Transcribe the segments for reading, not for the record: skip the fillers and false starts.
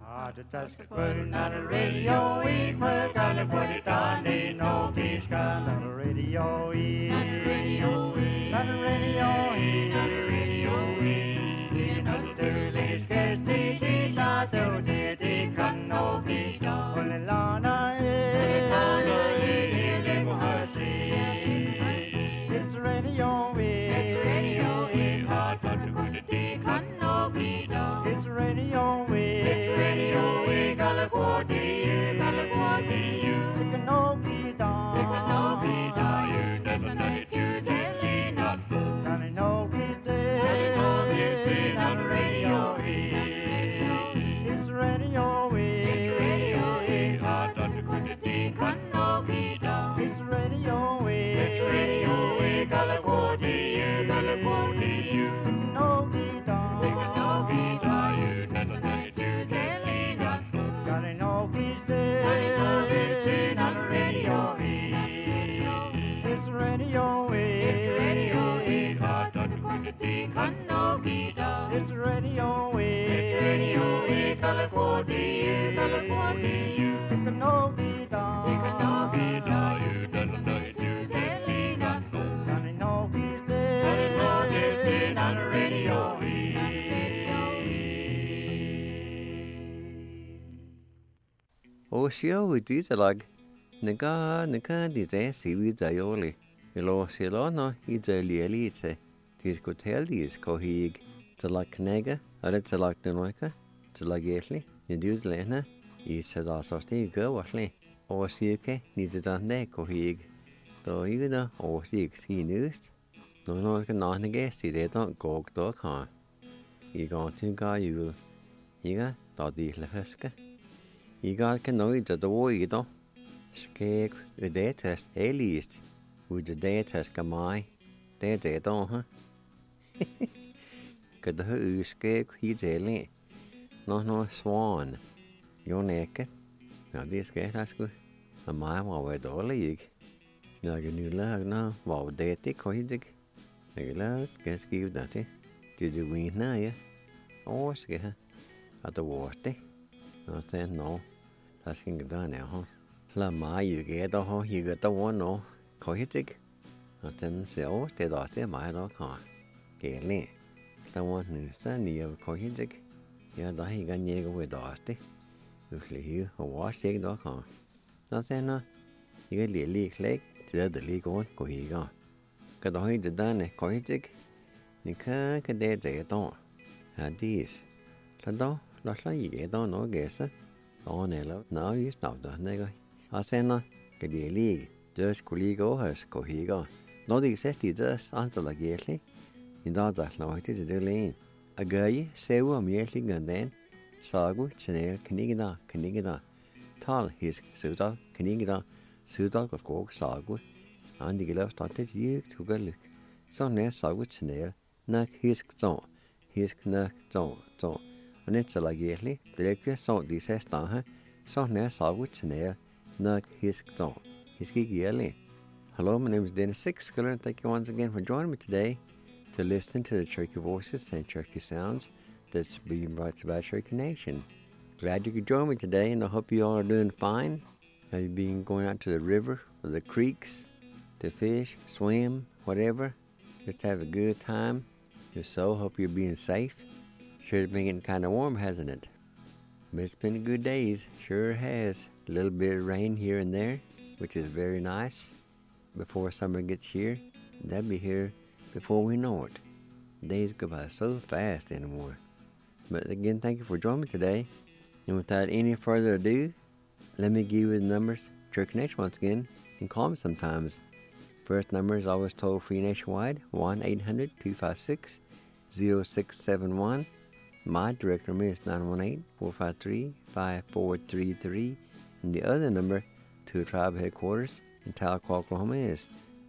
Just putting on the radio, we gotta put it on, ain't no peace on the radio, not the radio, not the radio, not the radio, not the early scares the kids out there, they can no be done. Only Lana, it's the radio, it's the radio, hard but to go to the can no be done. It's the radio, It's radio, it's radio, California, California, take a no vida, you doesn't know it's you telling us, Johnny no he's dead, Johnny no he's dead on the radio. O sio utisalag, nega dite sivi daioli, ilo silo no idelielite, discoteldis cohig, talag knega, eller talag denoika, talag etli, nidus lena, sadasasti gawasli, o siuke, nidadande cohig, do iguda o sig sinust, no can not negate they don't go to car. You got to go you, iga, dodi leheska. You got can know that the war you do. Skeg, a day test, a least, with the day test gamai, they don't, huh? Could the who skeg he's a lay. No swan. You're naked. Now this guy that's good. A mile while we're the league. Now you knew lag now, while they take or he's a lag, guess give that. Did you win now, yeah? Oh, scare at the water. I said no. That's getting done now, huh? La my, you get the hoe, you got the one, no. Cohitic. I said, so, they lost their mind or car. Gaily. Someone who said near Cohitic. Yeah, the he got near with Dusty. Usually here, a wash take the car. I said, no. You get the leak leg, to the leak on, Cohiga. Got the height done, Cohitic. You can't get there, they don't. Had these. So, though, lost like you get on, no guess. On hello, now you stop the nigga. I said, no, get the league. Just Coligo has Cohiga. No, the existed just answer like yearly. In that like it is the lane. A guy, say, I'm yearly and then Sagu, Chanel, Canigida. Tall his Suda, Canigida, Suda got coke, Sagu, and the glove started you to go look. So near Sagu, Chanel, knock his zone, his knack zone. And it's like yearly, the lecture song this has done, so near Sagu, Chanel, knock his zone, his gig yearly. Hello, my name is Dennis Sixskiller, and thank you once again for joining me today to listen to the Cherokee voices and Cherokee sounds that's being brought to you by Cherokee Nation. Glad you could join me today, and I hope you all are doing fine. Have you been going out to the river or the creeks to fish, swim, whatever? Just have a good time. If so, hope you're being safe. Sure, it's been getting kind of warm, hasn't it? But it's been good days, sure has. A little bit of rain here and there, which is very nice. Before summer gets here, that'll be here before we know it. Days go by so fast anymore. But again, thank you for joining me today. And without any further ado, let me give you the numbers, Cherokee Nation once again, and call me sometimes. First number is always toll free nationwide, 1-800-256-0671. My direct number is 918-453-5433. And the other number to the tribe headquarters in Tahlequah, Oklahoma is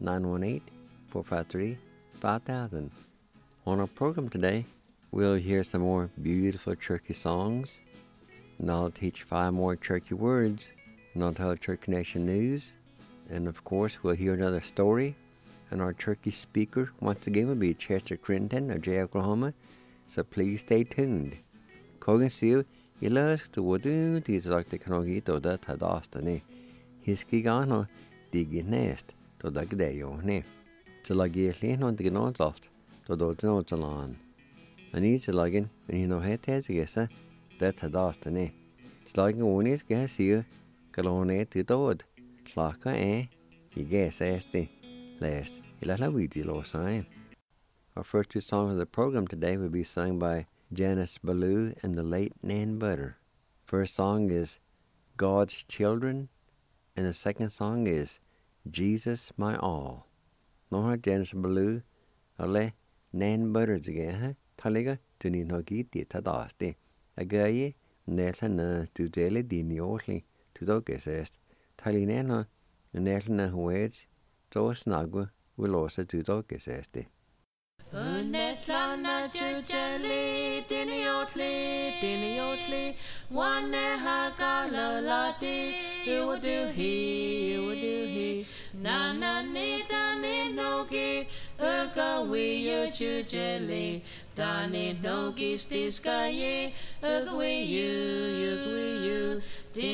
918-453-5000. On our program today, we'll hear some more beautiful Cherokee songs, and I'll teach 5 more Cherokee words, and I'll tell Cherokee Nation news, and of course we'll hear another story, and our Cherokee speaker once again will be Chester Crittenton of Jay, Oklahoma, so please stay tuned. Kogan Siu, Ilus to woodu, these like the canogito that had asked any. His gigano, digi nest, to the gdeo, ne. To la gearly on the gnodloft, to do the notalan. And each login, and you know, head heads guessa, that had asked any. Slugging only guess you, colone to the wood. Slaka, you guess, esti, last, Ilalawiji lo sign. Our first two songs of the program today will be sung by Janice Ballou and the late Nan Butter. First song is God's Children, and the second song is Jesus My All. No Janice Ballou, ale Nan Butter again, Taliga, Tuni no giti tadasti. Agaye, Nelson to daily diniotli, to dogesest, Talinena, Nelson Huage, to snagu, will also to dogesesti. Unetlana chuchali, diniotli, one hakalalati, you would do he, Nana nita nogi, we you chuchali, Dani nogi stiskaye, we you,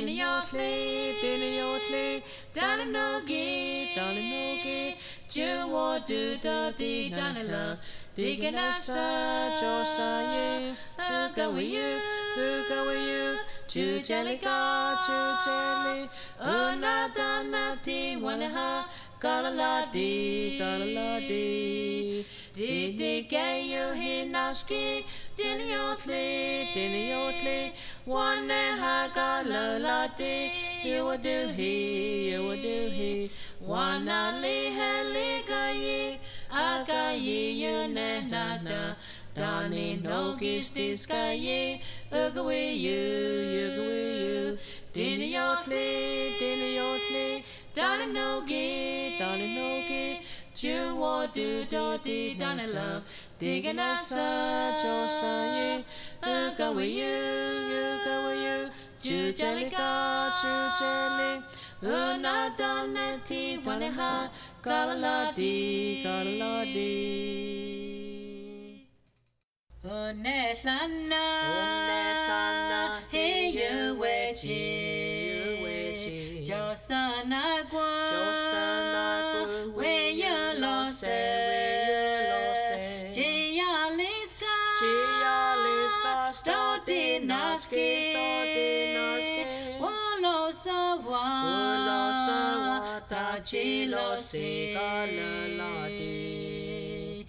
diniotli, Dani nogi, Ju do da di danila, digging us Josaye, who go with you, Ju jelly, Unadanati, Wanaha, Galaladi, Did get you hinaski, diniotli, one ha galaladi, you would do he, Wana li heligayi, agayi yunenada, Dani nogis diskayi, ugawi you, diniotli, Dani nogi, Ju do dodi danila, digging us Josaye, ugawi you, Ju jelly, Unadanati wanaha galaladi. Unetlana, hey you wechi, Josanagua, where you lost Gialiska, Stodinaski, Chilo se galaladi.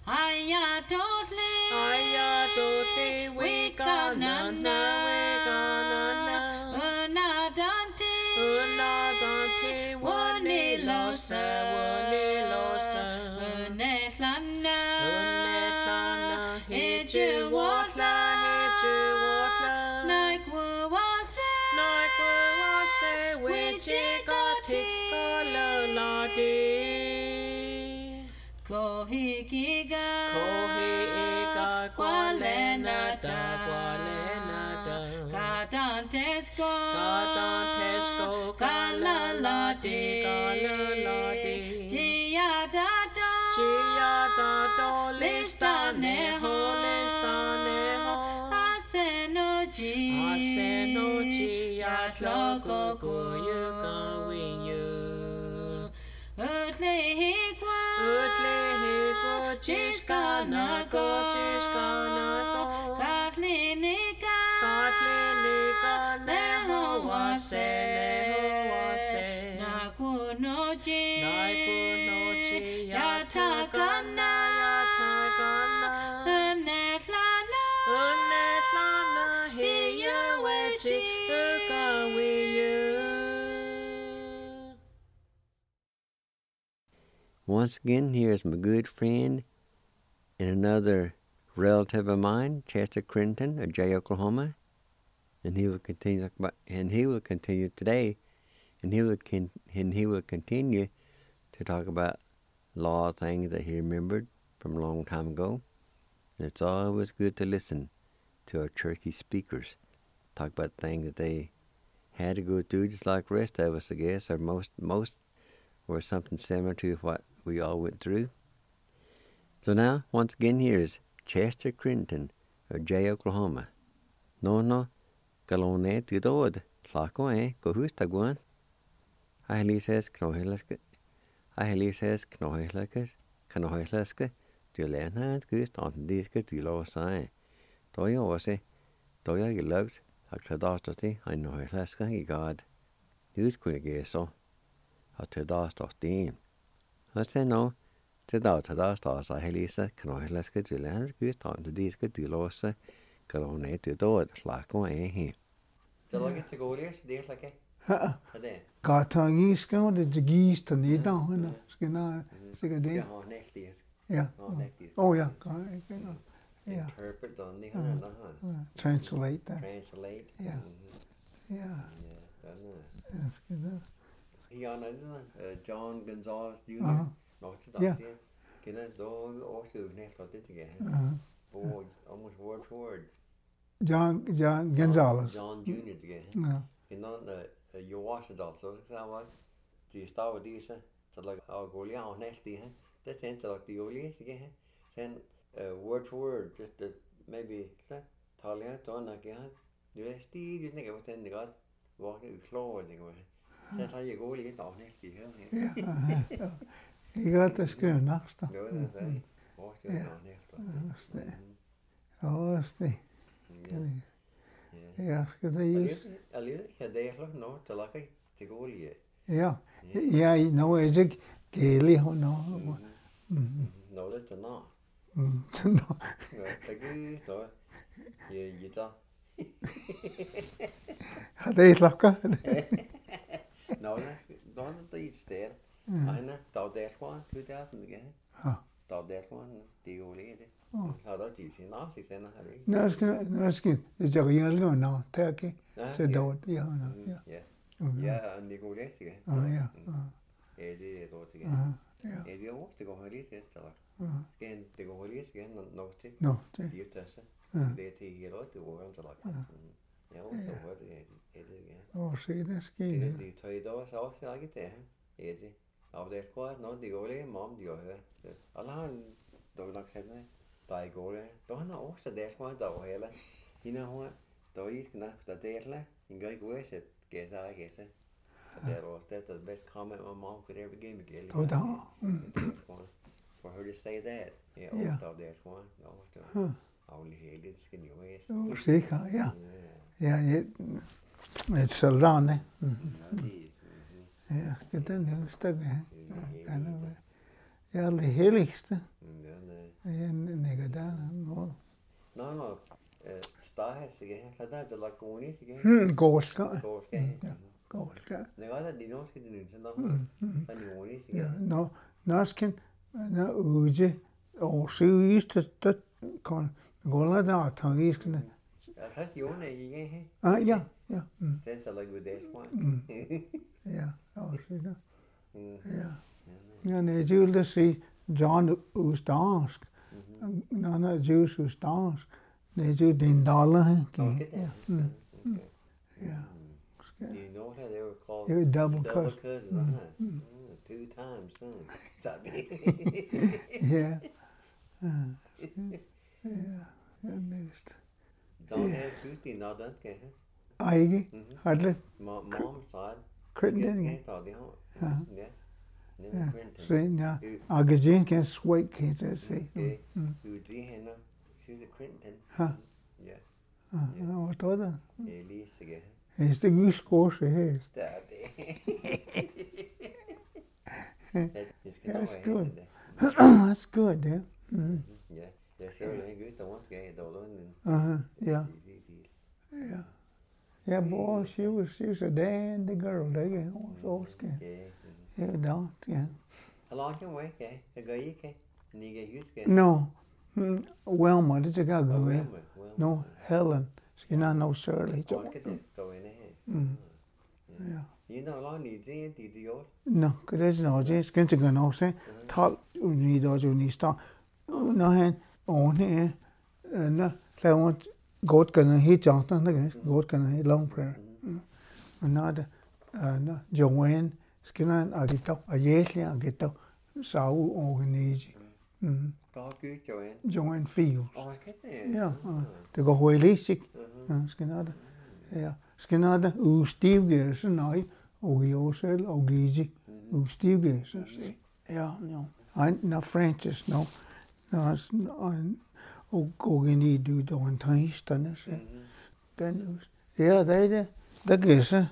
Ayatotli, we ganana, Unadante, Wanilosa, Unetlana, Hijuwatla, Naikwa, Wichikati. Kohikiga, Qualenata, Gadantesco, Galalati, Giadado, Listaneho, Asenoji, Yatlogo, Goyugawiyu. Utlehikwa, Chiskanako, Katlinika, Nehowase, Nakunochi, Yatakana, Unetlana, Hiyawechi, Ukawiyu. Once again, here's my good friend and another relative of mine, Chester Crinton of Jay, Oklahoma, and he will continue today, and he will continue to talk about law things that he remembered from a long time ago. And it's always good to listen to our churchy speakers talk about things that they had to go through, just like the rest of us, I guess, or most or something similar to what we all went through. So now, once again, here's Chester Crinton of Jay, Oklahoma. No, Galone to the wood. Slack go who's the one? I says Knohilaske. I says Knohilaske. Du lærner at gøst om det skal du lov sig. Da jeg også, da jeg lovede, at tage der til, han Knohilaske i god. Det skulle ikke så. Og til der står sten. Og så nu, til der står så helise Knohilaske du lærner at gøst om det skal du lov sig. Galone to the wood. Slack her. Så lager til gå det, det er like. Gatangi skal det gis til i dag, han skal nå sikkert det. Ja. Oh ja. Ja. Interpret on the Translate that. Translate. Ja. Ja. That's good. He on John Gonzalez Jr. Not to that. Can I do also next what did again? Oh, almost word for word. John Gonzalez. John Jr. again. Ja. You know you watch it also. So what? De start with these. Så like our goalie on next day. Det tænker like the goalie again. Then word for word, just maybe talia tona again. Du er stig, du tænker på den godt. Hvor det klart det går. Så tager jeg goalie lidt af næste her. Ja. Jeg godt at skrive næste. Jo, det er det. Hvor det er næste. Det. Ja, skal det just. Alligevel kan det slå noget til like til goalie. Ja. Ja, nu er jeg gælig hun nu. Nå, det er nå. Nå. Ja, det er godt. Ja, så. Har det klokker? Nå, det er et sted. Nej, der er derfor, du der den igen. Der er derfor, det er jo lidt det. Har du de sin afsigt sender her ikke? Nu skal det jeg jo nå, tak. Til dog, ja. Ja, Nicolas igen. Ja. Ja, det er dog til. Ja, det er også det går lige til så. Igen, det går lige igen nok til. Nå, det. Det er så. Det er til hele det går så langt. Ja, så var det igen. Se det sker. Det tager i dag så også ikke det. Ja, det. Og det er godt, når det går lige om de hører. Alle har en dog nok sagt det. Der går det. Der har også det er der var heller. Hende har der er ikke nok der der. En gang går det get I guess. Det er også det bedste comment my mom could ever give me. Oh, da. For her to say that. Yeah, that's one. No, only hated skinny ways. Sikker, ja. Ja, et sådan, ne? Ja, skal den huske det. Ja, det helligste. Ja, nægger der. No, Starhæs igen. Så der er det lagoni igen. Gårdska. Ja, gårdska. Det er godt, at de norske de nye, så der er lagoni igen. Ja, norsken, når ude og søgist, der kan gå der tangiskende. Ja, så Jona igen her. Ja. Det er så like with this one. Ja, også det. Ja, nej, jeg vil da sige John Ustansk. Når Jews Ustansk. Nej, jo din dollar her. Ja. Ja. You know how they were called double cousins, 2 times, Yeah. Ja, næst. Don't have beauty, not that guy. Ikke? Har det? Mom side. Clinton, Ja. Se, ja. Argentinian kan sweat, kan jeg sige. Okay. Du det hende. She's a Clinton. Ja. Hvad tror du? Lige sikkert. Jeg skal ikke skåse her. That's good. That's good, yeah. Yeah, that's really good. I want to get it Yeah. Yeah, boy, she was a dandy girl. They was scared. Yeah, don't, yeah. How long can we get? A guy, okay? Nigga, you scared? No. Wilma, did you go? Wilma. No, Helen. She not no Shirley. Yeah. You know, long needs it, did you? No, because no, just going to go no say. Talk, you need to no hand on here. No, I want God can hit Jonathan again. God can hit long prayer. Another, no, Joanne, skinner, I get up, I get up, so organize. God, good, Joanne. Joanne Fields. Oh, I get Yeah, det går hurtigt, ikke? Skinner. Ja. Skinada Steve Gerson nei og Josel og Gizi. Steve Gerson se. Ja, no. Na Francis no. No og ni du då en tæstane se. Kan ja, det Gerson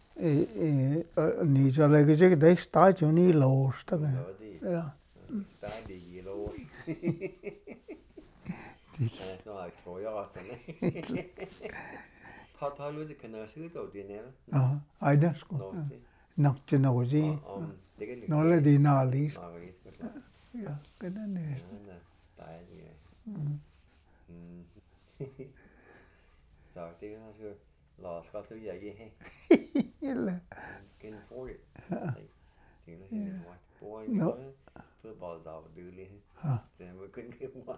ni så lægger sig det start jo ni låst der. Ja. Der det i lås. Det er ikke for jeg resten. Ta lidt kan jeg sige dog det nær. Ja, ej det sgu. Nok til noget gì. Nó là đi nào lý. Ja, cái đó nè. Der det. Så det er så lad os du jeg he. Eller. Kan få det. Det er helt what boy. Fodbold der var dødelig. Ja. Det var kun det var.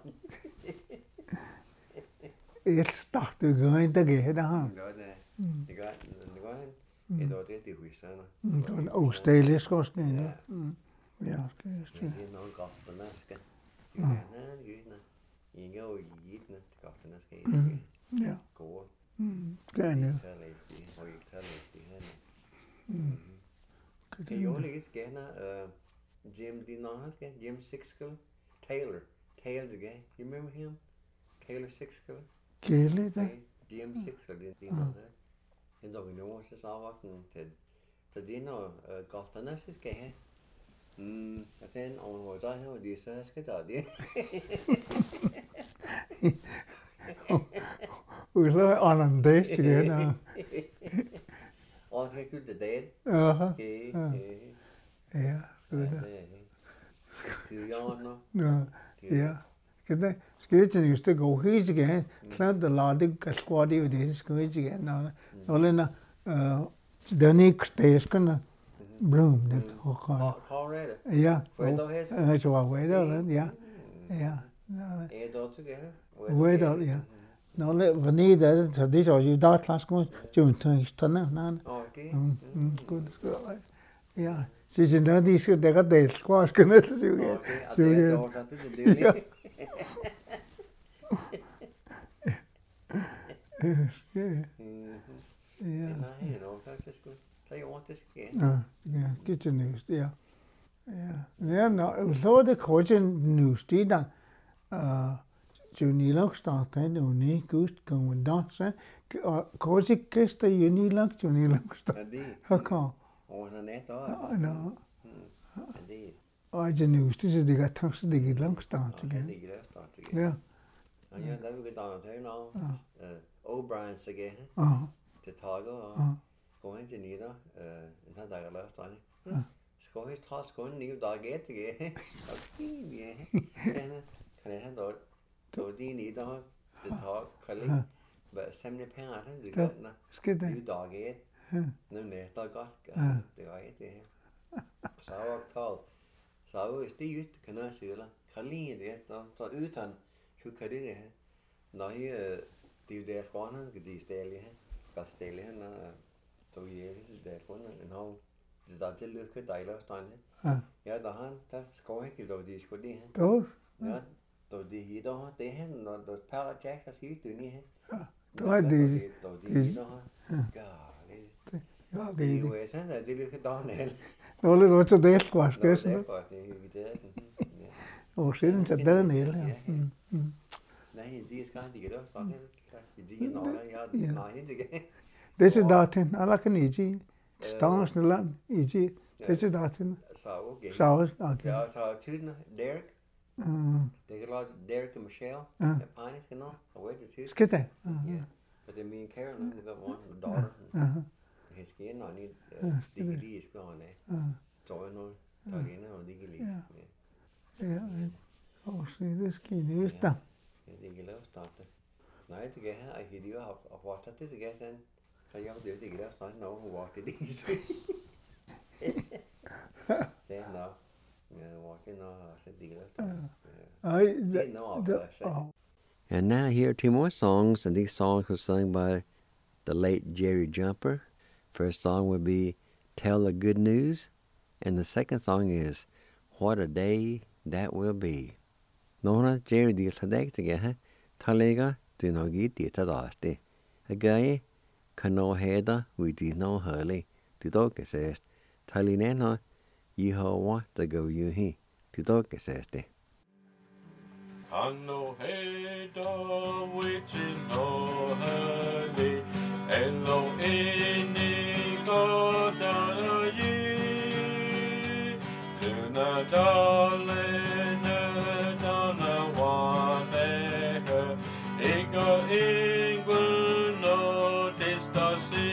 Jeg startede gøjn der gæ der har. Det gør han. Det var det husker jeg. Det var australisk også ne. Ja, skal jeg sige. Det er noget godt for næsten. Ja, ingen og i den godt for næsten. Ja. God. Gerne. Og ikke tale det her. Det er jo lige gerne Jim Dinah, Jim Sixkill, Taylor the guy. You remember him? Taylor Sixkill. Gælde det. Jim Sixkill, det er det. Så vi nu også så var sådan til det når godt for næsten skal have. Jeg tænkte, hvor der her, de så skal der det. Vi så anandæs til det her. Og det kunne det der. Ja. Ja, det er jo nå. Ja. Skal det til just det gå helt igen. Klart der lader det kan squat det skal ikke igen. Nå lena den ikke stæskerne. Bloom det. Colorado. Ja. Weather så var weather ja. Ja. Er det også det? Weather ja. Nå vanid det så det så jo der klasse kom jo tøjsterne. Okay. Godt. Ja. Så det de skal der det squat skal det så jo. Så det. Ja. Nej, det var faktisk godt. Ja, kitchen news, ja. Ja, no, så det kitchen news det der. Junilok starter nu ni gust kommer der så. Kitchen gæster Junilok starter. Haka. Og han er der. Nå. Det. Og det news det er det der tanks det gik langt starter. Ja. Og ja, der vil der til nu. O'Brien så igen. Det tager og går ind til nider. Den har der løft drengen. Skal vi trods kun nye der gæt det. Okay, ja. Kan jeg have dog de nider. Det tager kalling. Hvad samle penge det gør når. Skal det. Nye der gæt. Nu næste godt. Det var det her. Så var tal. Så var det just kan jeg sige eller. Kalling det så utan så kan det her. Nej, det er jo der skåne, det er stille her. Stille her når så er det der skåne en hav. Det der til lykke dejligt stande. Ja, der han der skal ikke dog de skulle det her. Dog. Ja, dog det her der det her når der par jack så siger du ni her. Det var det. Dog det der. Ja, det er jo sådan at det lykke der ned. Nå lidt også det skal Det er det. Og siden så der ned. Nej, det skal ikke gøre sådan. Det er noget jeg nej ikke. Det er daten, alla kan ikke. Stansland, ikke. Det er daten. Så okay. Okay. Ja, så tyden Derek. Det er godt Derek og Michelle. Det pæne skal nå. Og ved det tyden. Skal det? Ja. Så det er min Karen, det var one daughter. Det skal ind og ned. Det kan lige spørge ned. Så er noget. Der er inde og det kan lige. Ja. Og så det skal nu sta. Det kan lave starte. Nej, det kan jeg ikke. Det har og det kan jeg sådan. Så jeg vil det kan lave starte når hun var det. Det er nok. And now here are two more songs, and these songs were sung by the late Jerry Jumper. First song would be Tell the Good News, and the second song is What a Day That Will Be. Nona Jerry deal today together. Talega do not get it at all. A guy Kano heda we did no hurley. To dog says, Talineno, ye ho what to go you he. To dog says de. Kano heda which is no hurley. Hello, any God ye. Do not darling, donna one her. Ego England, no distance.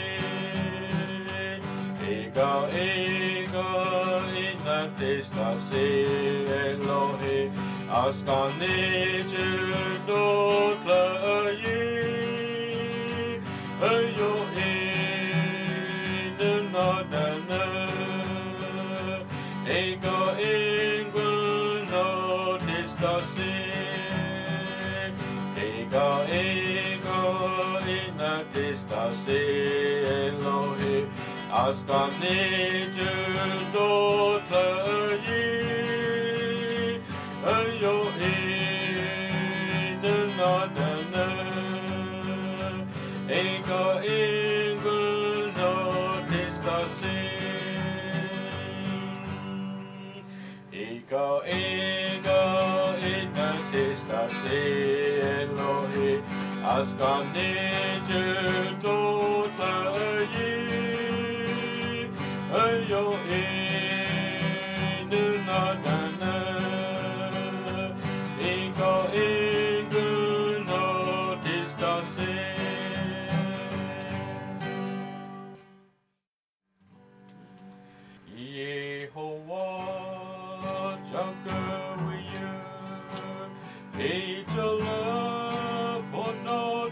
Ego, in a distance. Elohe, ask on nature, don't ye. Yo in the northern Ego England no distance Ego in a distance Elohe ask on nature daughter ye Yo in the northern Ego England no discussing. Ego in a discussing. Elohe ask on nature daughter ye. Yo in the northern. Ego England no discussing. Yehovah, jungle with you, angel love, for no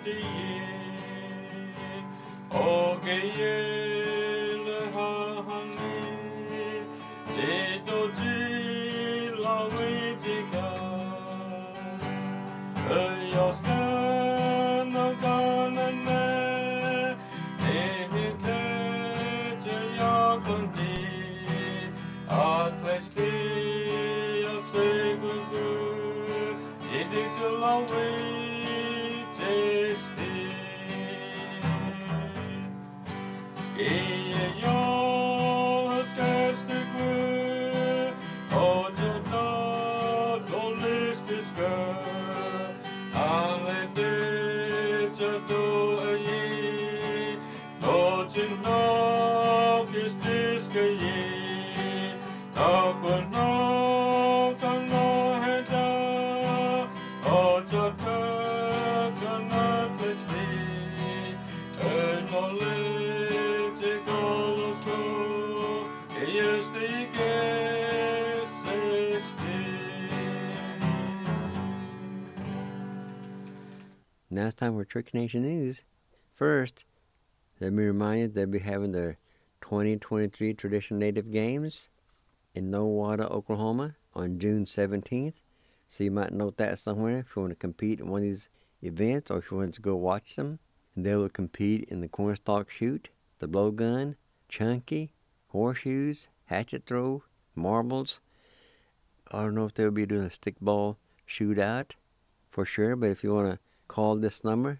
Now it's time for Trick Nation News. First, let me remind you they'll be having their 2023 Traditional Native Games in Nowata, Oklahoma on June 17th. So you might note that somewhere if you want to compete in one of these events or if you want to go watch them. And they will compete in the cornstalk shoot, the blowgun, chunky, horseshoes, hatchet throw, marbles. I don't know if they'll be doing a stickball shootout for sure, but if you want to call this number,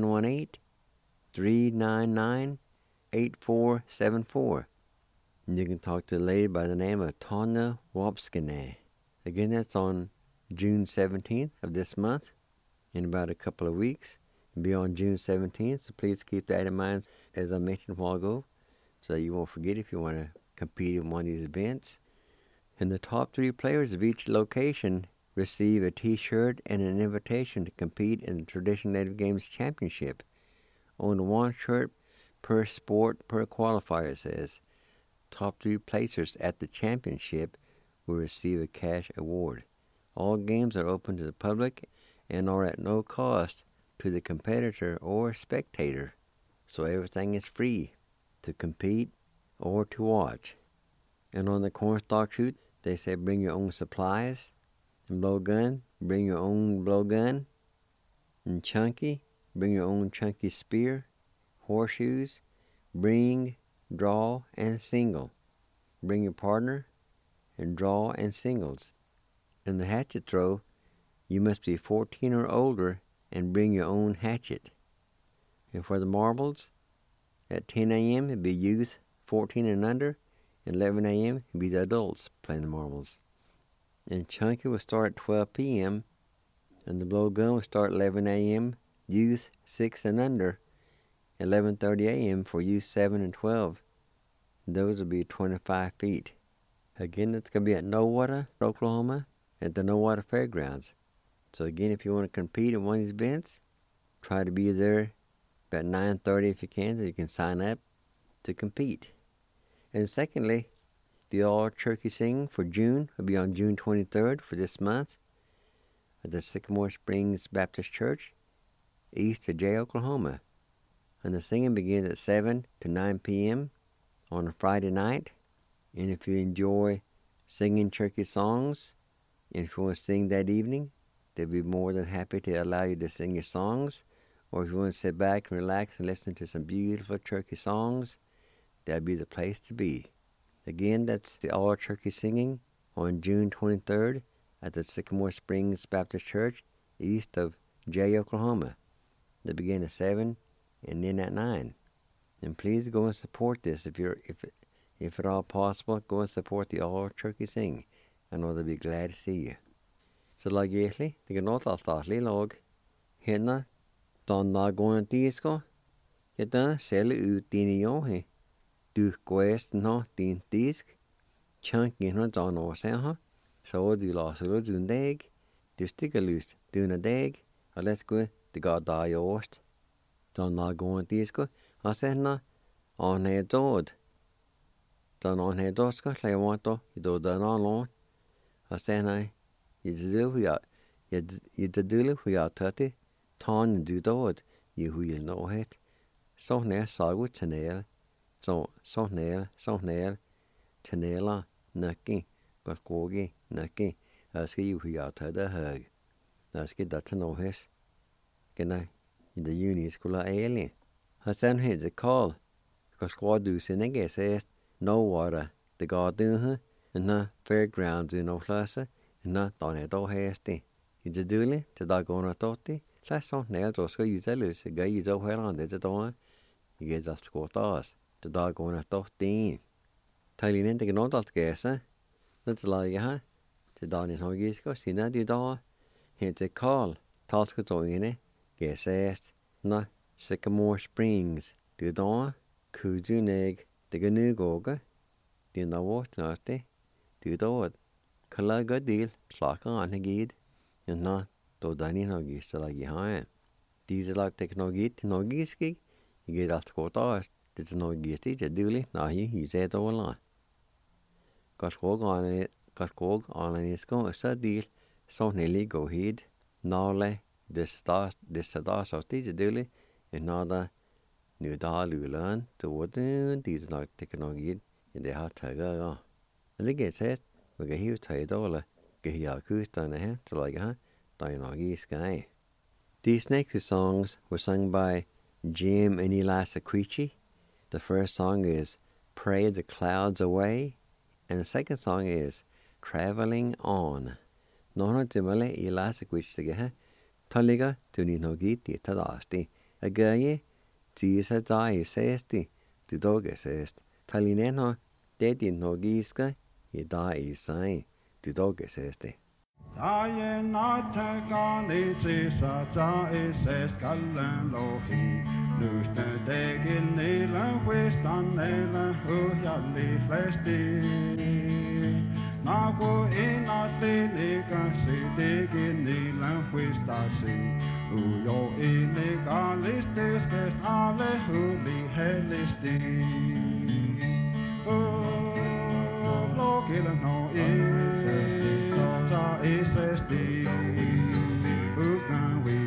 918-399-8474. And you can talk to a lady by the name of Tanya Wobskine. Again, that's on June 17th of this month, in about a couple of weeks. It'll be on June 17th, so please keep that in mind, as I mentioned a while ago, so you won't forget if you want to compete in one of these events. And the top 3 players of each location receive a t-shirt and an invitation to compete in the Traditional Native Games Championship. Only 1 shirt per sport per qualifier, it says. Top 3 placers at the championship will receive a cash award. All games are open to the public and are at no cost to the competitor or spectator, so everything is free to compete or to watch. And on the cornstalk shoot, they say bring your own supplies. And blowgun, bring your own blowgun. And chunky, bring your own chunky spear. Horseshoes, bring, draw, and single. Bring your partner, and draw and singles. In the hatchet throw, you must be 14 or older and bring your own hatchet. And for the marbles, At 10 a.m. it'd be youth 14 and under. 11 a.m. it'd be the adults playing the marbles. And Chunky will start at 12 p.m. and the blow gun will start at 11 a.m. Youth 6 and under. 11:30 a.m. for youth 7 and 12. Those will be 25 feet. Again, it's going to be at No Water, Oklahoma, at the No Water Fairgrounds. So again, if you want to compete in one of these events, try to be there about 9:30 if you can, so you can sign up to compete. And secondly, the All Turkey Sing for June will be on June 23rd for this month at the Sycamore Springs Baptist Church, east of Jay, Oklahoma. And the singing begins at 7 to 9 p.m. on a Friday night. And if you enjoy singing turkey songs, and if you want to sing that evening, they'll be more than happy to allow you to sing your songs. Or if you want to sit back and relax and listen to some beautiful turkey songs, that'll be the place to be. Again, that's the All Turkey Singing on June 23rd at the Sycamore Springs Baptist Church, east of Jay, Oklahoma. They begin at 7 and end at 9. And please go and support this if at all possible. Go and support the All Turkey Sing. I know they'll be glad to see you. So like yearly, they can not all start log. Henna, don na going disco. Get done, sell it ut dini yohe. Du quest no din disk. Chunky no don or seha. So du lost a little dag. Du stick a loose, doing a dag. Or let's go, the god die ost. Don na going disco. I said na, on a dod. Don on a doska, lay want to, you do done on long. I said na, you do we are 30. Ton du dod, you will know it. So near sagu chanel. So nail, chanela, nucky, but gogi, nucky. Ask you we are to the hug. Ask it that to know his. Can I in the uni school alien? I sent him the call. Because what do Senegal says, no water, the garden, and the fairgrounds in no class, and not on it all hasty. It's a duly, the dog on a totty. Last on nails or so you tell us, a guy is over on the door. You get us squat us, the dog on a totty. Telling in the not guess, that's like, huh? The dog in Hoggies go, see that the door. It's a call, talk to in it, guess asked, no, Sycamore Springs, the door, Kujuneg, the Gnu Goga, the no what nasty, the door, color good deal, slack on a guide, and not. Då den in och gissa lag I har. Diese lag teknologi till nogiski. Jag ger allt kort av. Det är nogisti det dåligt. Nej, I ser det alla. Kaskog an en skål så del så nelly go hid. Nale det så det dåligt. En nada nu da lulan då den diese lag teknologi det har taget ja. Det ligger sett. Vi kan hive taget alla. Gehia kustarna här så lag här. Sky. These next songs were sung by Jim and Eli Sequici. The first song is Pray the Clouds Away, and the second song is Traveling On. Nono timale Eli Sequici ha taliga tuni nogi ti tadasti. Agaye tisa dai sesti tu doge sest. Talineno dedi nogi ska I dai sai tu doge sesti. I am not gone, it's a says Callan Lohi. Lose the dag in Nailan, West on Nailan, who shall leave Lesty. Now go in a thing, see dig in Nailan, West I see. Who yo in the garlist is, guess all who be hellisty. Oh, look at no in. Is a steve, who can we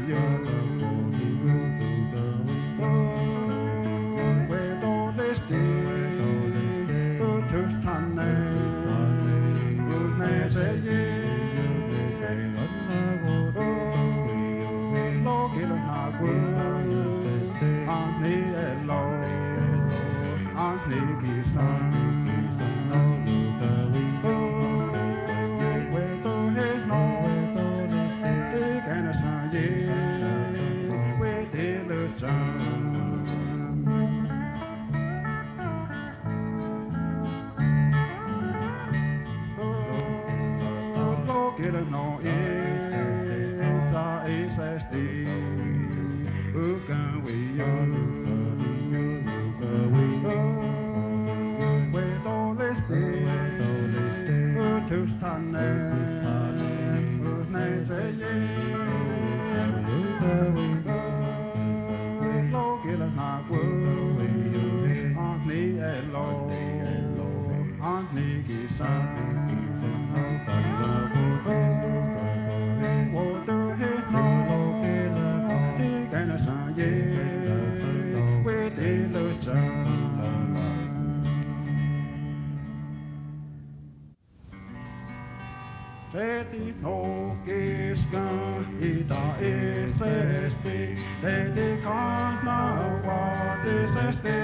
where don't they stay? Who took Tane? Who may say, look at a good, Auntie Elo, Auntie Son. Teti no kiskan ita isesti, teti kanna vaatisesti.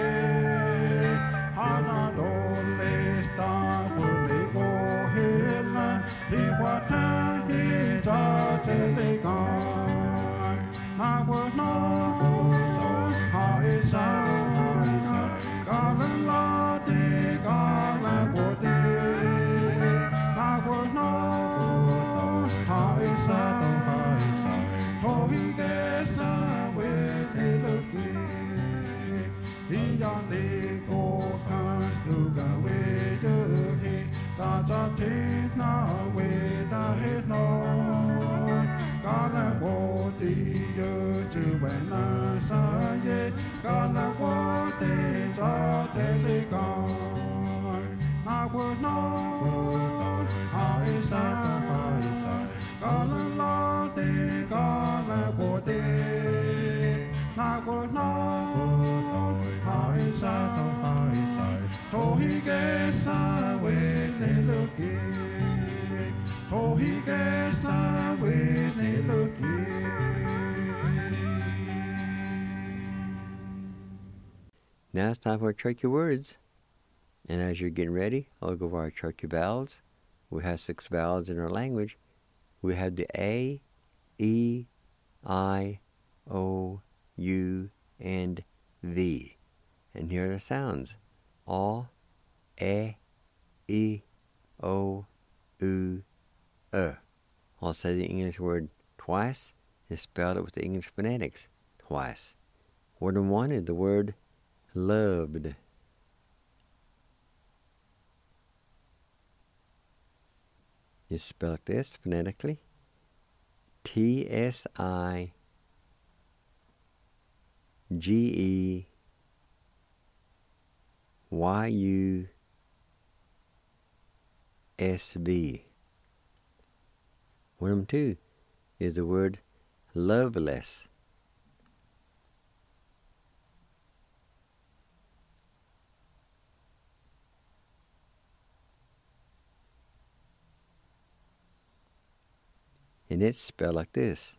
Hana dollista kulli kohilla, liwata hita telikan. Nawa no haisa, kalan lati kalan kote. Nawa no Now it's time for our Cherokee words. And as you're getting ready, I'll go over our Cherokee vowels. We have 6 vowels in our language. We have the A, E, I, O, U, and V. And here are the sounds. A, E, O, U, I'll say the English word twice and spell it with the English phonetics twice. Word number 1 is the word loved. You spell this phonetically. T-S-I-G-E-Y-U-S-V. Word number 2 is the word loveless. And it's spelled like this.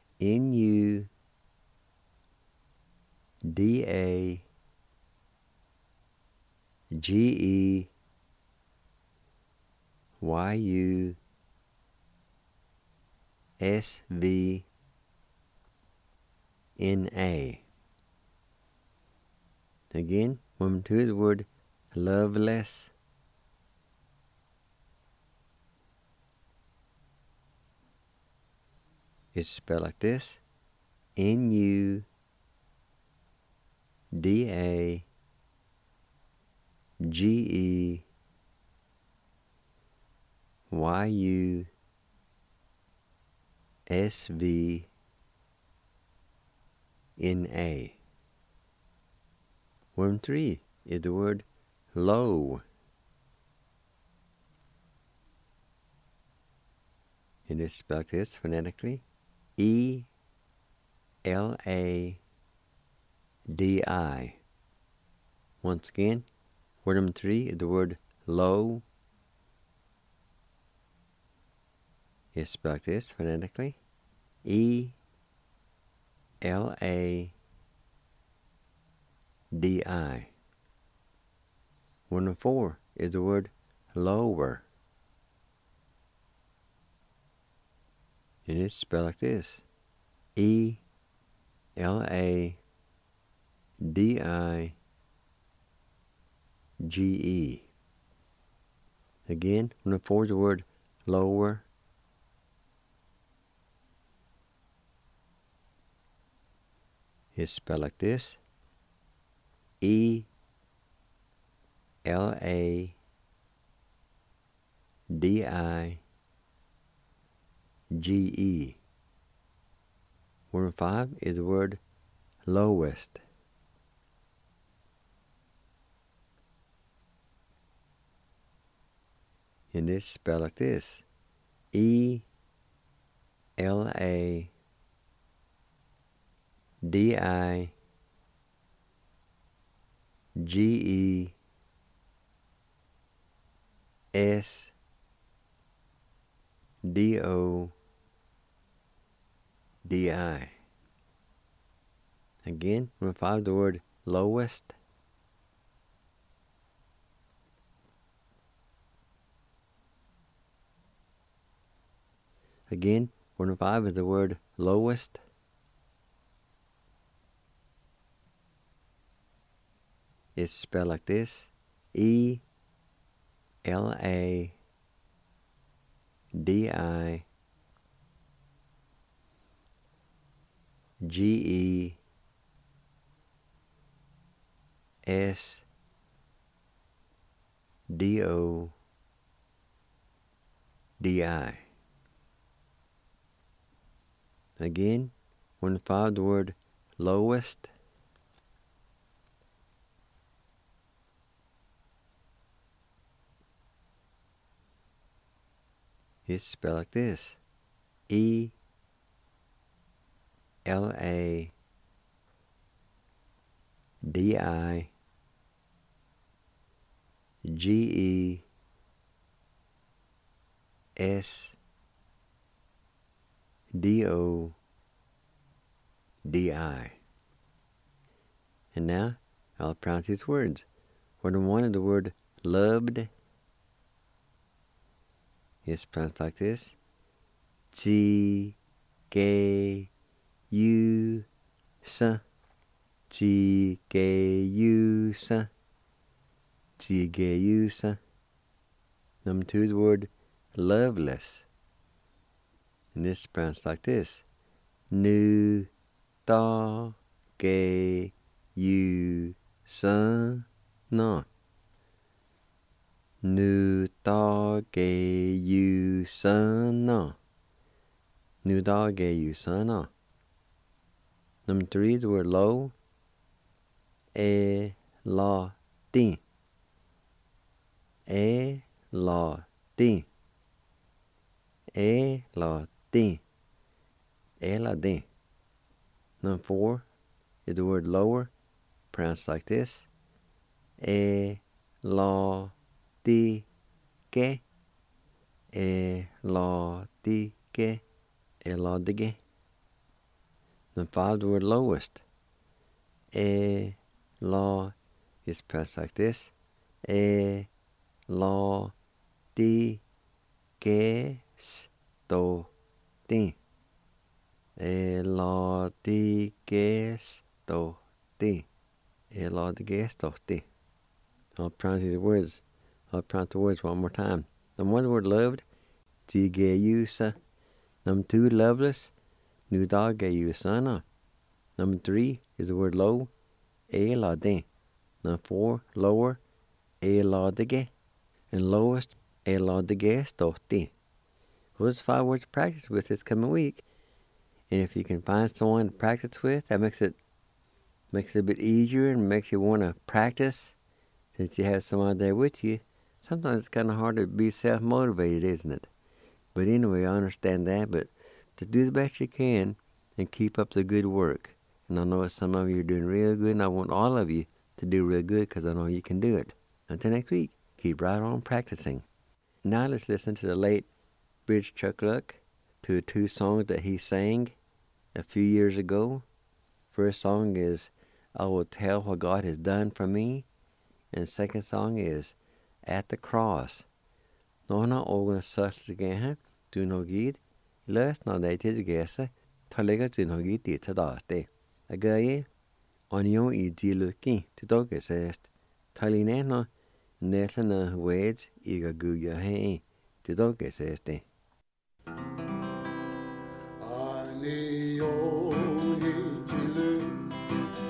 N-U-D-A-G-E-Y-U-S-V-N-A. Again, woman 2 is the word loveless. It's spelled like this. N-U-D-A-G-E-Y-U-S-V-N-A. Word 3 is the word low. And it's spelled like this phonetically. E-L-A-D-I. Once again, word number 3 is the word low. It's spelled like this phonetically. E-L-A-D-I. Word number 4 is the word lower. And it's spelled like this. E-L-A-D-I-G-E. Again, number 4 is the word lower. is spelled like this. E-L-A-D-I-G-E. Word number 5 is the word lowest. And it's spelled like this. E-L-A-D-I-G-E-S-D-O-D-I. Again, number 5, the word lowest. Again, word number 5 is the word lowest. It's spelled like this. E-L-A-D-I-G-E-S-D-O-D-I. Again, word number 5, the word lowest. It's spelled like this. E-L-A-D-I-G-E-S-D-O-D-I. And now, I'll pronounce these words. Word number 1 is the word loved. It's pronounced like this. G-G-U-S. G-G-U-S. G-G-U-S. Number 2 is the word loveless. And this is pronounced like this. Nu-ta-ge-yu-san-na. Nu-ta-ge-yu-san-na. Nu-ta-ge-yu-san-na. Number 3 is the word low. E-la-din. E-la-din. E-la-din. E-la-din. Number 4 is the word lower, pronounced like this. E-la-di-ge. E-la-di-ge. E-la-di-ge. Number 5, the word lowest. E-la is pronounced like this. E-la-di-ge-sto-din. E-la-di-ge-sto-din. E-la-di-ge-sto-din. I'll pronounce these words. I'll pronounce the words one more time. Number 1, the word loved. G-ge-yu-sa. Number 2, loveless. Nu-da-ge-yu-sa-na. Number 3 is the word low. E-la-din. Number 4, lower. E-la-di-ge. And lowest. E-la-di-ge-sto-din. Those 5 words to practice with this coming week. And if you can find someone to practice with, that makes it a bit easier and makes you want to practice. Since you have someone there with you, sometimes it's kind of hard to be self-motivated, isn't it? But anyway, I understand that. But to do the best you can and keep up the good work. And I know some of you are doing real good, and I want all of you to do real good because I know you can do it. Until next week, keep right on practicing. Now let's listen to the late Bridge Chuck Luck, to 2 songs that he sang a few years ago. First song is I Will Tell What God Has Done For Me. And the second song is At the Cross. Nåna ågen sørste gæhe, du nå gitt, løs nå deg til gæse, ta legger du nå gitt i til daste. Jeg gøy, onjo i de lukke til dogge sest, ta line nå, næsene weds i gaguja hei til dogge seste. Anio hitilu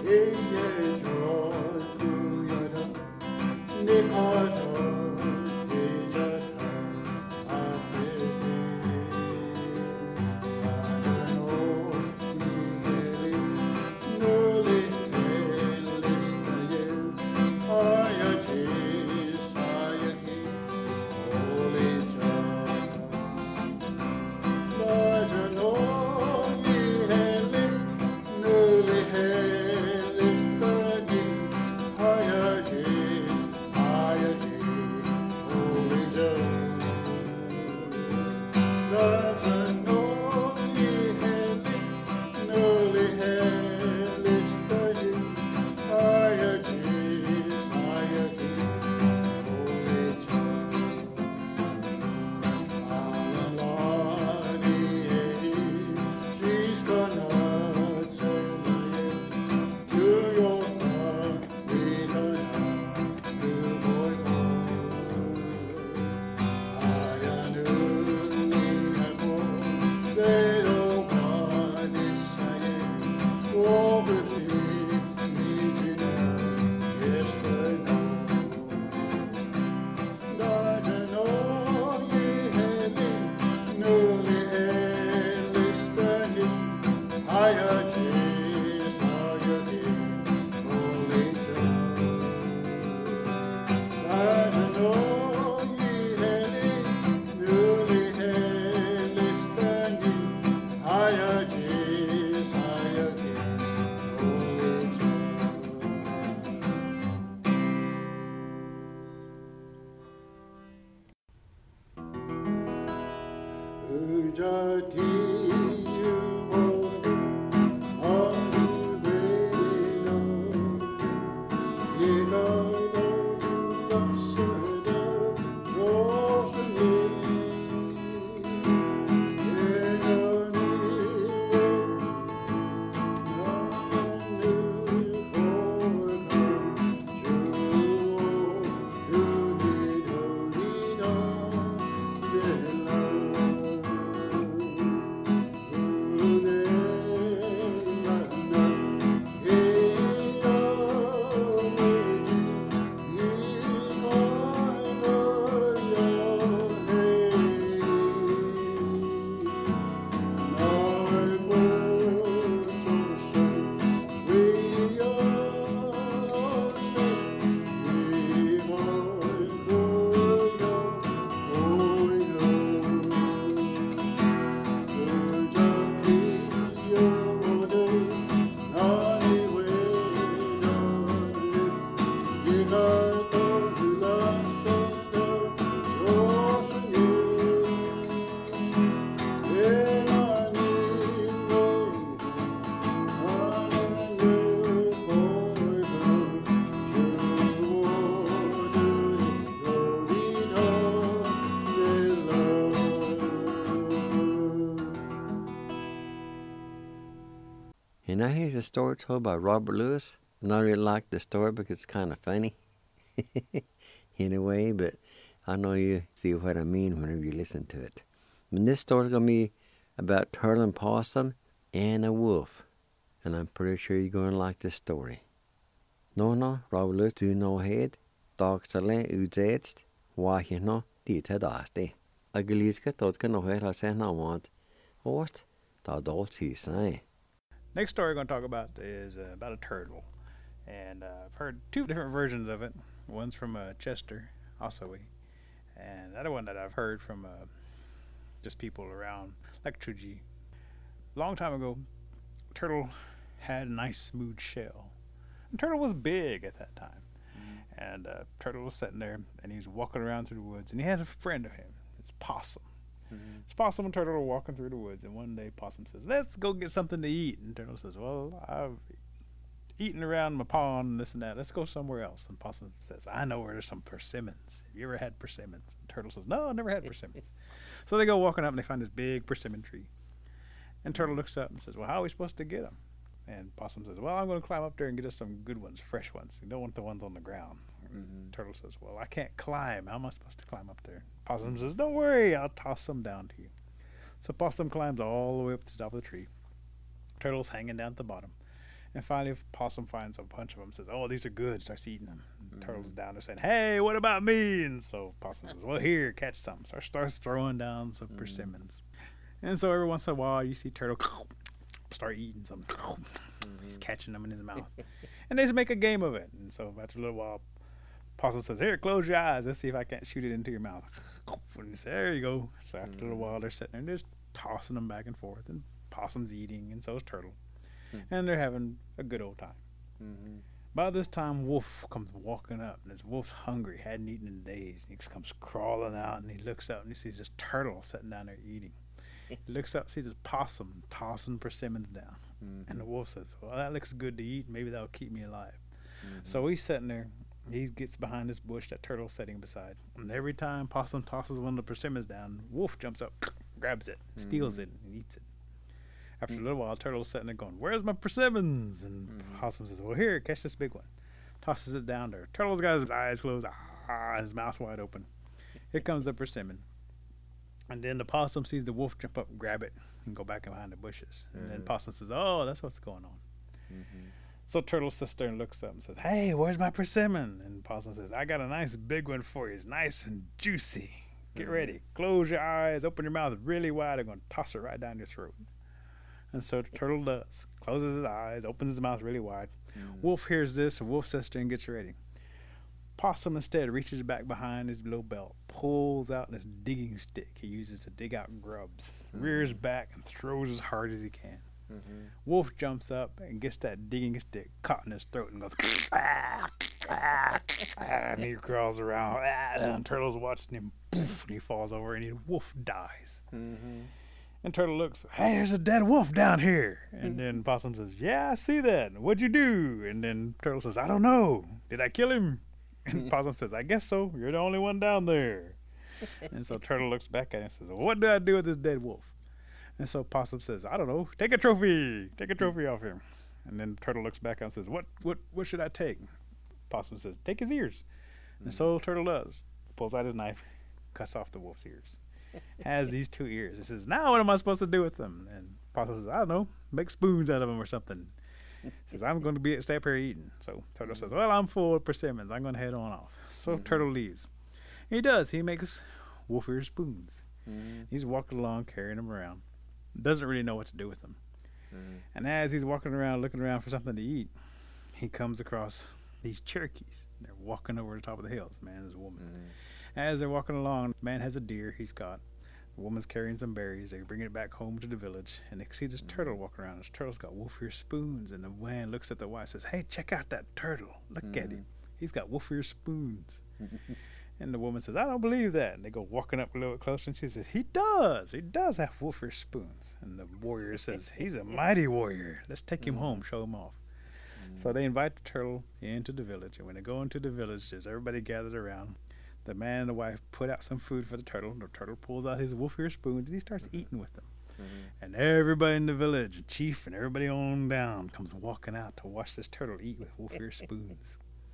And now here's a story told by Robert Lewis. And I really like the story because it's kind of funny in a way, but I know you see what I mean whenever you listen to it. And this story is going to be about Turtle and Possum and a wolf. And I'm pretty sure you're going to like this story. No, Robert Lewis do no head. Dr. Len udzetst. Why no, dit had aste. A geliska tot kan no head I say no want. What? Da dol say. Next story we're going to talk about is about a turtle. And I've heard two different versions of it. One's from Chester, Ossawi. And the other one that I've heard from just people around, like Truji. Long time ago, turtle had a nice smooth shell. And turtle was big at that time. And turtle was sitting there, and he was walking around through the woods. And he had a friend of him. It's Possum. It's Possum and Turtle are walking through the woods, and one day Possum says, "Let's go get something to eat." And Turtle says, "Well, I've eaten around my pond and this and that. Let's go somewhere else." And Possum says, "I know where there's some persimmons. Have you ever had persimmons?" And Turtle says, "No, I never had persimmons." So they go walking up, and they find this big persimmon tree. And Turtle looks up and says, "Well, how are we supposed to get them?" And Possum says, "Well, I'm going to climb up there and get us some good ones, fresh ones. You don't want the ones on the ground." Turtle says, "Well, I can't climb. How am I supposed to climb up there?" Possum says, "Don't worry, I'll toss some down to you." So Possum climbs all the way up to the top of the tree. Turtle's hanging down at the bottom. And finally, Possum finds a bunch of them, says, "Oh, these are good," starts eating them. Turtle's down there saying, "Hey, what about me?" And so Possum says, "Well, here, catch some." So starts throwing down some persimmons. And so every once in a while, you see Turtle start eating some. He's catching them in his mouth. And they just make a game of it. And so after a little while, Possum says, "Here, close your eyes. Let's see if I can't shoot it into your mouth." And you say, "There you go." So after a little while, they're sitting there and just tossing them back and forth. And Possum's eating, and so is Turtle. And they're having a good old time. By this time, Wolf comes walking up, and this Wolf's hungry, hadn't eaten in days. And he comes crawling out, and he looks up, and he sees this Turtle sitting down there eating. He looks up, sees this Possum tossing persimmons down. And the Wolf says, "Well, that looks good to eat. Maybe that'll keep me alive." So he's sitting there. He gets behind this bush that Turtle's sitting beside. And every time Possum tosses one of the persimmons down, Wolf jumps up, grabs it, steals it, and eats it. After a little while, Turtle's sitting there going, "Where's my persimmons?" And Possum says, "Well, here, catch this big one." Tosses it down there. Turtle's got his eyes closed, and his mouth wide open. Here comes the persimmon. And then the Possum sees the Wolf jump up and grab it and go back behind the bushes. And then Possum says, "Oh, that's what's going on." So Turtle sits there and looks up and says, "Hey, where's my persimmon?" And Possum says, "I got a nice big one for you. It's nice and juicy. Get ready. Close your eyes. Open your mouth really wide. I'm going to toss it right down your throat." And so Turtle does. Closes his eyes, opens his mouth really wide. Wolf hears this, and Wolf sits there and gets ready. Possum instead reaches back behind his little belt, pulls out this digging stick he uses to dig out grubs, rears back and throws as hard as he can. Wolf jumps up and gets that digging stick caught in his throat and goes, and he crawls around. And Turtle's watching him, poof, and he falls over, and Wolf dies. And Turtle looks, "Hey, there's a dead wolf down here." And then Possum says, "Yeah, I see that. What'd you do?" And then Turtle says, "I don't know. Did I kill him?" And Possum says, "I guess so. You're the only one down there." And so Turtle looks back at him and says, "Well, what do I do with this dead wolf?" And so Possum says, "I don't know. Take a trophy. Take a trophy off him." And then Turtle looks back and says, What should I take?" Possum says, "Take his ears." And so Turtle does. Pulls out his knife, cuts off the wolf's ears. Has these 2 ears. He says, "Now what am I supposed to do with them?" And Possum says, "I don't know. Make spoons out of them or something." He says, "I'm going to stay up here eating." So Turtle says, "Well, I'm full of persimmons. I'm going to head on off." So Turtle leaves. He does. He makes wolf ear spoons. He's walking along, carrying them around. Doesn't really know what to do with them. And as he's walking around, looking around for something to eat, he comes across these Cherokees. They're walking over the top of the hills, man and a woman. As they're walking along, the man has a deer he's got. The woman's carrying some berries. They're bringing it back home to the village, and they see this turtle walking around. This turtle's got wolf ear spoons, and the man looks at the wife and says, "Hey, check out that turtle. Look at him. He's got wolf ear spoons." And the woman says, "I don't believe that." And they go walking up a little bit closer, and she says, He does have wolf ear spoons." And the warrior says, "He's a mighty warrior. Let's take him home, show him off." So they invite the turtle into the village, and when they go into the village, there's everybody gathered around. The man and the wife put out some food for the turtle. The turtle pulls out his wolf ear spoons, and he starts eating with them. And everybody in the village, chief and everybody on down, comes walking out to watch this turtle eat with wolf ear spoons.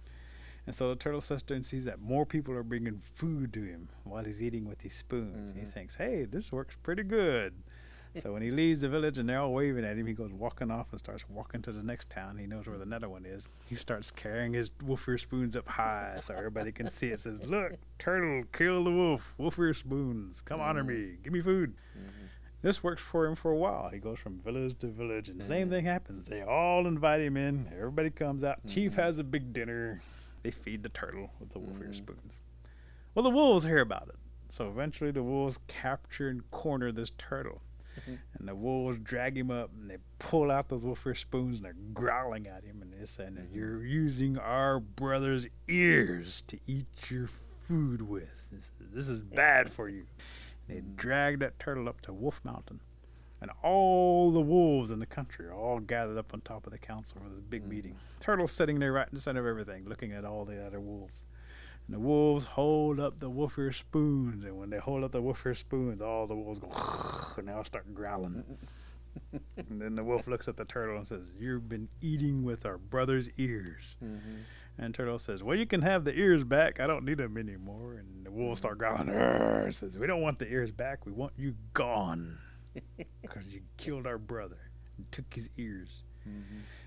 And so the turtle sits there and sees that more people are bringing food to him while he's eating with these spoons. He thinks, "Hey, this works pretty good." So when he leaves the village and they're all waving at him, he goes walking off and starts walking to the next town. He knows where the nether one is. He starts carrying his wolf ear spoons up high so everybody can see it. Says, "Look, turtle, kill the wolf. Wolf ear spoons. Come honor me. Give me food." This works for him for a while. He goes from village to village, and the same thing happens. They all invite him in. Everybody comes out. Chief has a big dinner. They feed the turtle with the wolf ear spoons. Well, the wolves hear about it. So eventually the wolves capture and corner this turtle. And the wolves drag him up, and they pull out those wolf ear spoons, and they're growling at him, and they're saying, "You're using our brother's ears to eat your food with. This is bad for you." And they drag that turtle up to Wolf Mountain, and all the wolves in the country are all gathered up on top of the council for this big meeting. Turtle's sitting there right in the center of everything, looking at all the other wolves. And the wolves hold up the wolf ear spoons, and when they hold up the wolf ear spoons, all the wolves go, and they all start growling. And then the wolf looks at the turtle and says, "You've been eating with our brother's ears." And Turtle says, "Well, you can have the ears back. I don't need them anymore." And the wolves start growling. Says, "We don't want the ears back. We want you gone because you killed our brother and took his ears."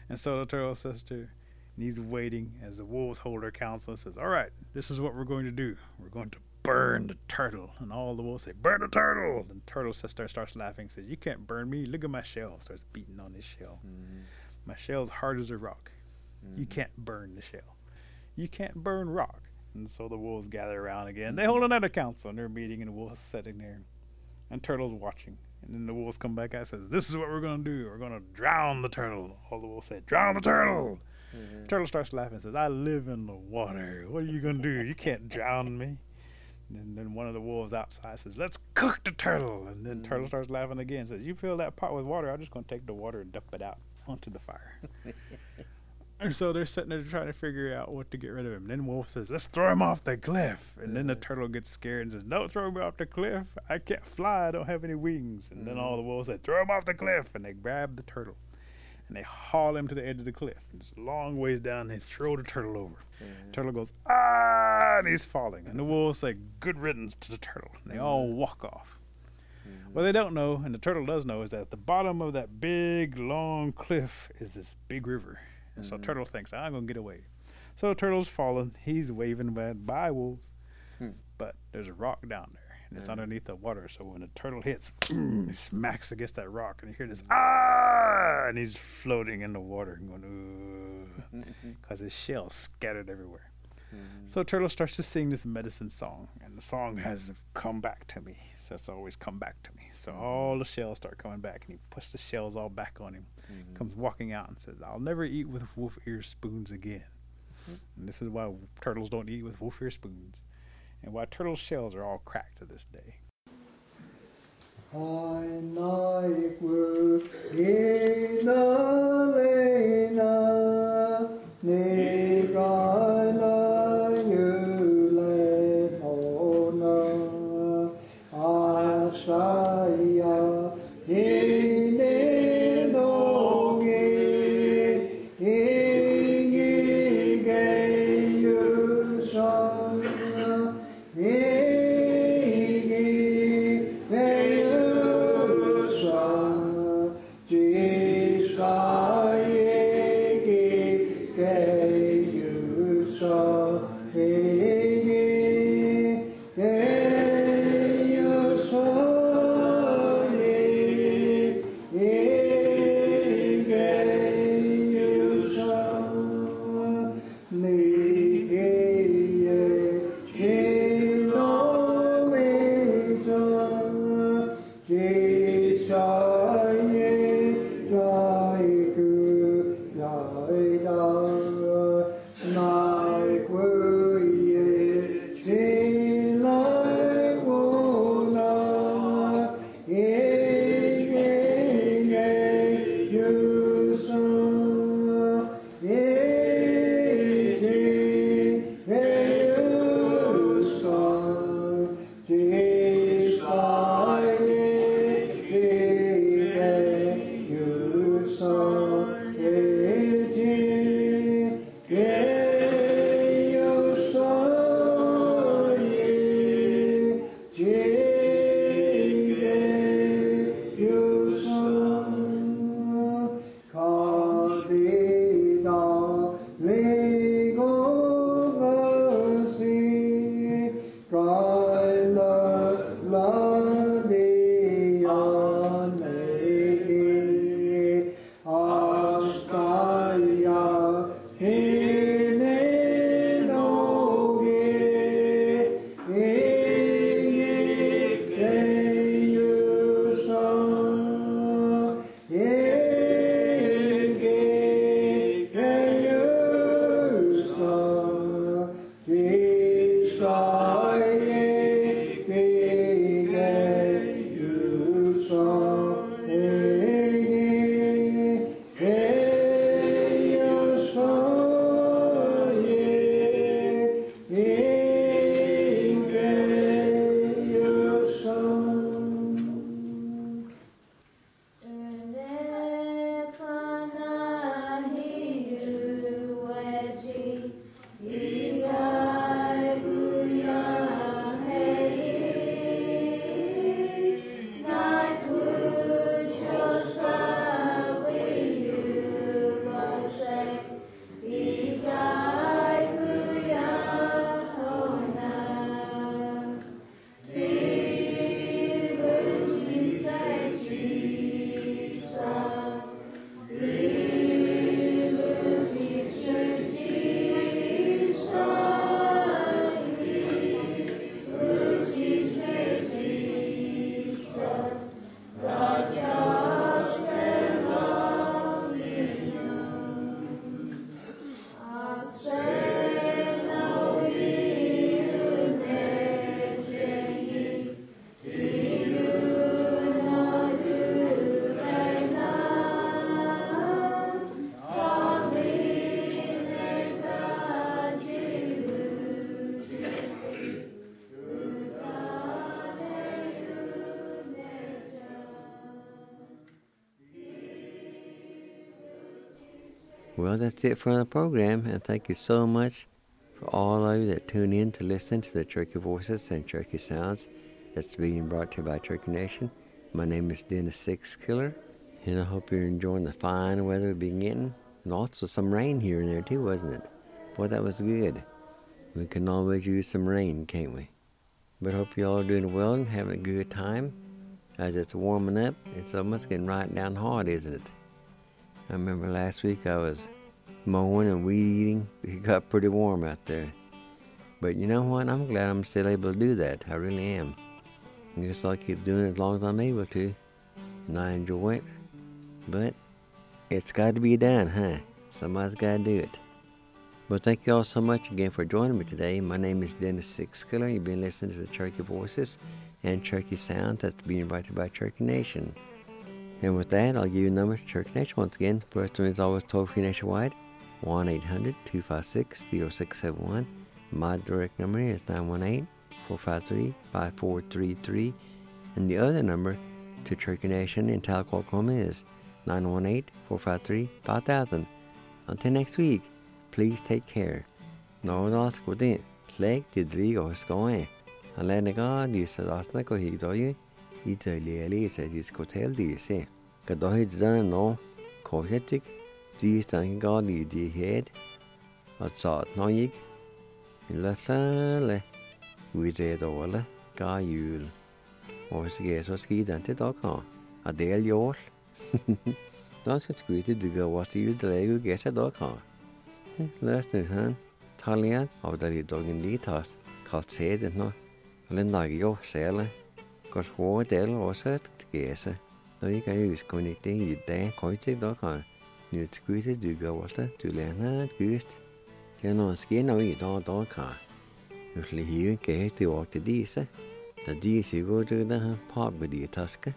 And so the turtle says to her, and he's waiting as the wolves hold their council and says, all right, this is what we're going to do. We're going to burn the turtle. And all the wolves say, burn the turtle. And the turtle starts laughing, says, you can't burn me. Look at my shell. Starts beating on his shell. My shell's hard as a rock. You can't burn the shell. You can't burn rock. And so the wolves gather around again. They hold another council, and they're meeting, and the wolves sitting there. And turtle's watching. And then the wolves come back out and says, this is what we're going to do. We're going to drown the turtle. All the wolves say, drown the turtle. Turtle starts laughing and says, I live in the water. What are you going to do? You can't drown me. And then one of the wolves outside says, let's cook the turtle. And then turtle starts laughing again and says, you fill that pot with water, I'm just going to take the water and dump it out onto the fire. And so they're sitting there trying to figure out what to get rid of him. And then wolf says, let's throw him off the cliff. And then the turtle gets scared and says, don't throw me off the cliff. I can't fly. I don't have any wings. And then all the wolves said, throw him off the cliff. And they grab the turtle. And they haul him to the edge of the cliff. And it's a long ways down. And they throw the turtle over. The turtle goes, ah, and he's falling. And the wolves say, good riddance to the turtle. And they all walk off. What they don't know, and the turtle does know, is that at the bottom of that big, long cliff is this big river. And so turtle thinks, I'm going to get away. So the turtle's falling. He's waving by wolves. But there's a rock down there. And it's underneath the water. So when the turtle hits, he smacks against that rock. And you hear this, ah! And he's floating in the water and going, ooh. Because his shell's scattered everywhere. So turtle starts to sing this medicine song. And the song has come back to me. So it's always come back to me. So all the shells start coming back. And he puts the shells all back on him. Comes walking out and says, I'll never eat with wolf ear spoons again. And this is why turtles don't eat with wolf ear spoons. And why turtle shells are all cracked to this day. Well, that's it for the program, and thank you so much for all of you that tune in to listen to the Cherokee Voices and Cherokee Sounds that's being brought to you by Cherokee Nation. My name is Dennis Six Killer, and I hope you're enjoying the fine weather we've been getting, and also some rain here and there too, wasn't it? Boy, that was good. We can always use some rain, can't we? But hope you all are doing well and having a good time. As it's warming up, it's almost getting right down hard, isn't it? I remember last week I was mowing and weed eating. It got pretty warm out there. But you know what? I'm glad I'm still able to do that. I really am. I guess I'll keep doing it as long as I'm able to. And I enjoy it. But it's got to be done, huh? Somebody's got to do it. But thank you all so much again for joining me today. My name is Dennis Six Killer. You've been listening to the Cherokee Voices and Cherokee Sounds that's being invited by Cherokee Nation. And with that, I'll give you a number to Cherokee Nation once again. First one is always toll-free nationwide, 1-800-256-0671. My direct number is 918-453-5433. And the other number to Cherokee Nation in Tahlequah, Oklahoma is 918-453-5000. Until next week, please take care. Nå da skal det slik til drig og skåre. Han lader godt de sædostene gå hit og i Italia så de skal tale de se. Kan du hit der nå kortet de stanke godt i de het og så nå ikke. Lad sale vi det dårligt gør jul. Og så sker den til dere. Og det jul. Nå skal skryte det gør vores jul der jo gæster dere. Løsning han. Talia av der i dagen dit has kalt sædet nå. Eller dag jo særlig. Godt hårde del også et gæse. Da jeg kan huske kun ikke i dag køjte dere. Nu skryte du gør også du lærer et gyst. Det er noget sker noget i dag dere. Nu skal hive gæt det år til disse. Da disse går til det her par på de taske.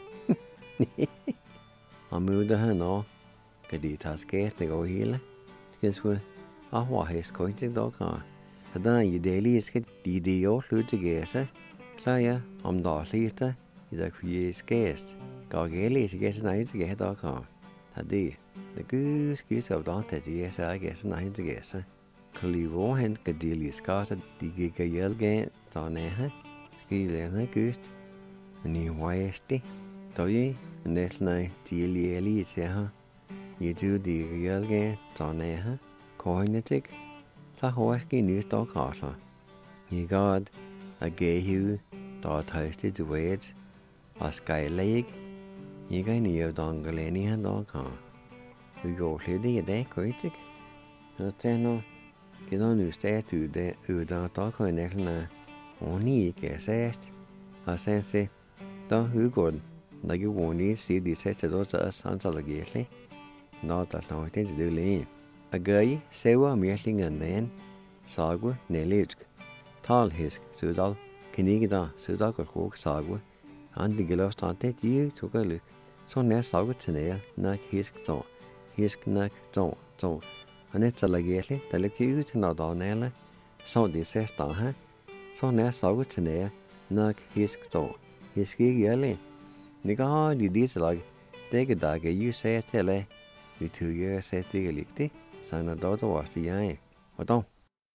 Og møder her nå. Kan de taske det går hele. Skal sgu ahwa hest køjte dere. Så der i det skal de jo slutte gæse. Klar ja, om der sliter i der kvies gæst. Går gæle til gæste nej til gæste dere. Så det gøs skys af der til de er gæste nej til gæste. Klivo hen kan de lige skase de gik ihjel gæt så næhe. Skilerne gøst. Men i højeste. Der er næsten de lige til her. I du de ihjel gæt så næhe. Køjnetik. Så højst i nye stokkrasler. I godt at gæhive, der er tøjstet til væget, og skejlæg. I kan i af dongelene i han dere. Vi går slet i dag, køjtik. Så tænker nu, kan du nu stæt ud af dere i næklerne, og ni ikke er sæst. Og så se, der udgår den. Der kan jo lige sige, de sætter du til os, han så der gæslig. Når der slår den til det lige. Og gør I sæver mjælingen den, sagu nelitsk. Talhisk sudal, kenigida sudak og kok sagu. Andigelostante de tugaluk. Så nær sagu til nak hisk nak to. Han et salageli, der løb ud til nordavnale. Så de sæster her. Så nær sagu til nak hisk ikke alle. Nika har de disse lag. Dække dage jo sæt til at vi tog sæt ikke ligte. Så når der var til jeg. Og dog.